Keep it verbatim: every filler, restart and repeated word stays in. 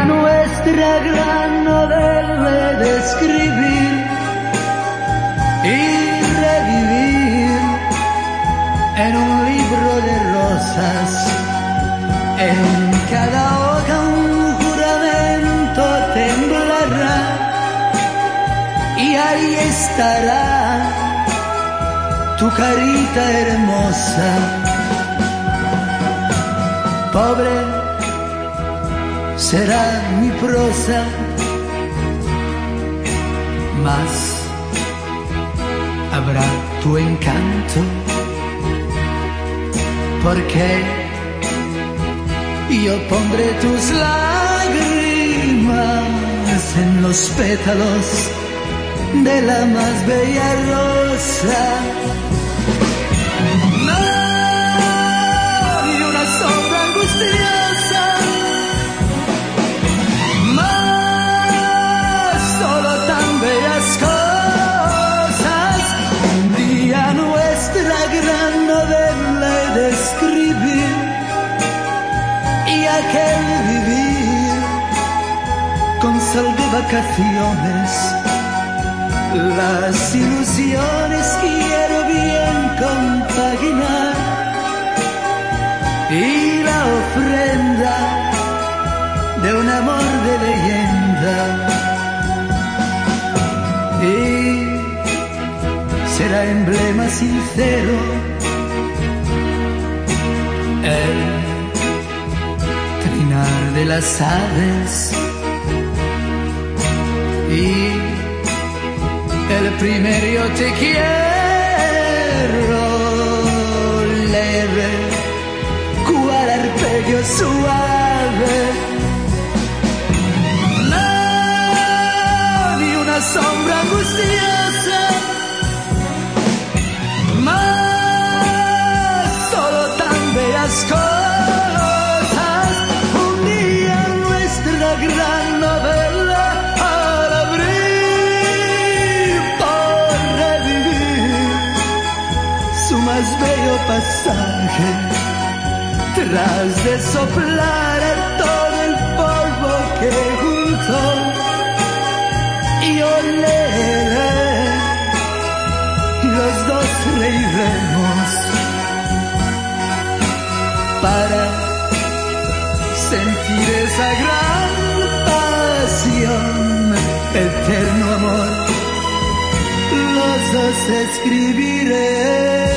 nuestra gran novela de escribir y revivir en un libro de rosas. En cada hoja un juramento temblará y ahí estará tu carita hermosa. Pobre será mi prosa, mas habrá tu encanto, porque yo pondré tus lágrimas en los pétalos de la más bella rosa. No, ni una sombra angustiosa, más solo tan bellas cosas. Un día nuestra gran novela he de escribir y aquel vivir con sal de vacaciones. Las ilusiones quiero bien compaginar y la ofrenda de un amor de leyenda, y será emblema sincero el trinar de las aves y el primer yo te quiero leve, cual arpegio suave. No, ni una sombra angustiosa, más solo tan bellas cosas. Un día nuestra gran novela al abrir por revivir su más bello pasaje, tras de soplar a todo el polvo que juntó, y oleré, los dos reiremos para sentir esa gran pasión, eterno amor, los dos escribiré.